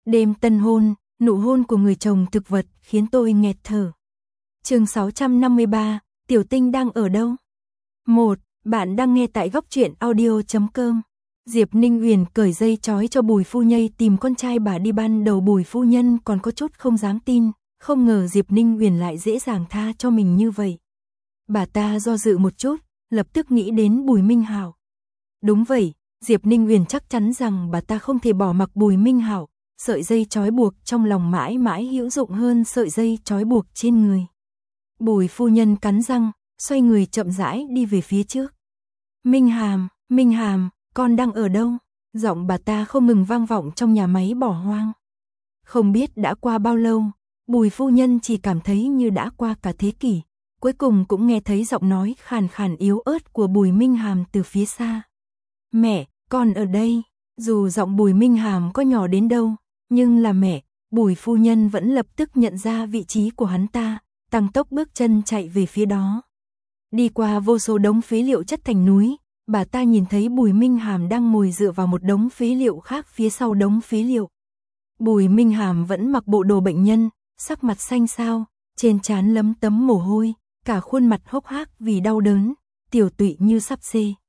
Đêm tân hôn, nụ hôn của người chồng thực vật khiến tôi nghẹt thở. Chương 653, Tiểu Tinh đang ở đâu? 1. Bạn đang nghe tại góc truyện audio.com. Diệp Ninh Uyển cởi dây trói cho Bùi phu nhân tìm con trai bà đi, ban đầu Bùi phu nhân còn có chút không dám tin, không ngờ Diệp Ninh Uyển lại dễ dàng tha cho mình như vậy. Bà ta do dự một chút, lập tức nghĩ đến Bùi Minh Hạo. Đúng vậy, Diệp Ninh Uyển chắc chắn rằng bà ta không thể bỏ mặc Bùi Minh Hạo, sợi dây trói buộc trong lòng mãi mãi hữu dụng hơn sợi dây trói buộc trên người. Bùi phu nhân cắn răng, xoay người chậm rãi đi về phía trước. Minh Hàm, con đang ở đâu? Giọng bà ta không ngừng vang vọng trong nhà máy bỏ hoang. Không biết đã qua bao lâu, Bùi phu nhân chỉ cảm thấy như đã qua cả thế kỷ, cuối cùng cũng nghe thấy giọng nói khàn khàn yếu ớt của Bùi Minh Hàm từ phía xa. Mẹ, con ở đây. Dù giọng Bùi Minh Hàm có nhỏ đến đâu, nhưng là mẹ, Bùi phu nhân vẫn lập tức nhận ra vị trí của hắn ta, tăng tốc bước chân chạy về phía đó. Đi qua vô số đống phế liệu chất thành núi, bà ta nhìn thấy Bùi Minh Hàm đang ngồi dựa vào một đống phế liệu khác phía sau đống phế liệu. Bùi Minh Hàm vẫn mặc bộ đồ bệnh nhân, sắc mặt xanh xao, trên trán lấm tấm mồ hôi, cả khuôn mặt hốc hác vì đau đớn, tiểu tụy như sắp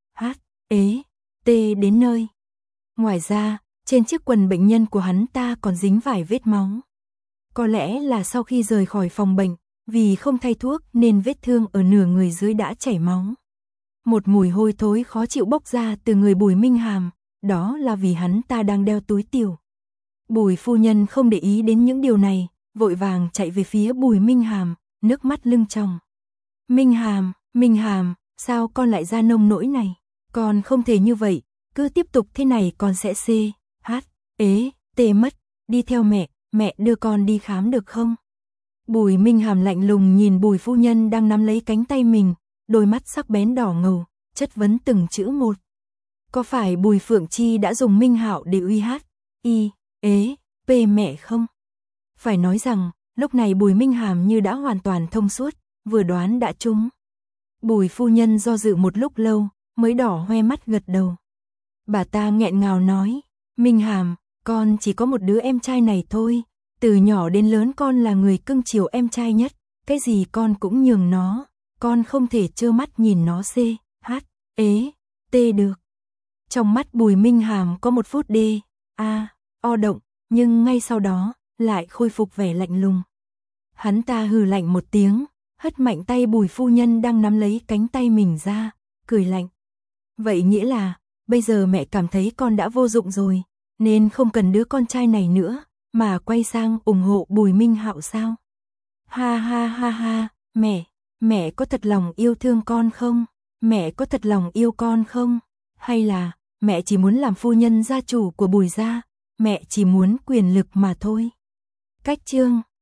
tê đến nơi. Ngoài ra, trên chiếc quần bệnh nhân của hắn ta còn dính vài vết máu. Có lẽ là sau khi rời khỏi phòng bệnh, vì không thay thuốc nên vết thương ở nửa người dưới đã chảy máu. Một mùi hôi thối khó chịu bốc ra từ người Bùi Minh Hàm, đó là vì hắn ta đang đeo túi tiểu. Bùi phu nhân không để ý đến những điều này, vội vàng chạy về phía Bùi Minh Hàm, nước mắt lưng tròng. Minh Hàm, sao con lại ra nông nỗi này? Con không thể như vậy, cứ tiếp tục thế này con sẽ tê mất, đi theo mẹ đưa con đi khám được không? Bùi Minh Hàm lạnh lùng nhìn Bùi phu nhân đang nắm lấy cánh tay mình, đôi mắt sắc bén đỏ ngầu, chất vấn từng chữ một. Có phải Bùi Phượng Chi đã dùng Minh Hạo để uy hiếp mẹ không? Phải nói rằng, lúc này Bùi Minh Hàm như đã hoàn toàn thông suốt, vừa đoán đã trúng. Bùi phu nhân do dự một lúc lâu, mới đỏ hoe mắt gật đầu. Bà ta nghẹn ngào nói, Minh Hàm, con chỉ có một đứa em trai này thôi, từ nhỏ đến lớn con là người cưng chiều em trai nhất, cái gì con cũng nhường nó, con không thể trơ mắt nhìn nó được. Trong mắt Bùi Minh Hàm có một phút động, nhưng ngay sau đó, lại khôi phục vẻ lạnh lùng. Hắn ta hừ lạnh một tiếng, hất mạnh tay Bùi phu nhân đang nắm lấy cánh tay mình ra, cười lạnh. Vậy nghĩa là, bây giờ mẹ cảm thấy con đã vô dụng rồi, nên không cần đứa con trai này nữa, mà quay sang ủng hộ Bùi Minh Hạo sao? Ha, mẹ có thật lòng yêu thương con không? Mẹ có thật lòng yêu con không? Hay là, mẹ chỉ muốn làm phu nhân gia chủ của Bùi gia, mẹ chỉ muốn quyền lực mà thôi? Cách chương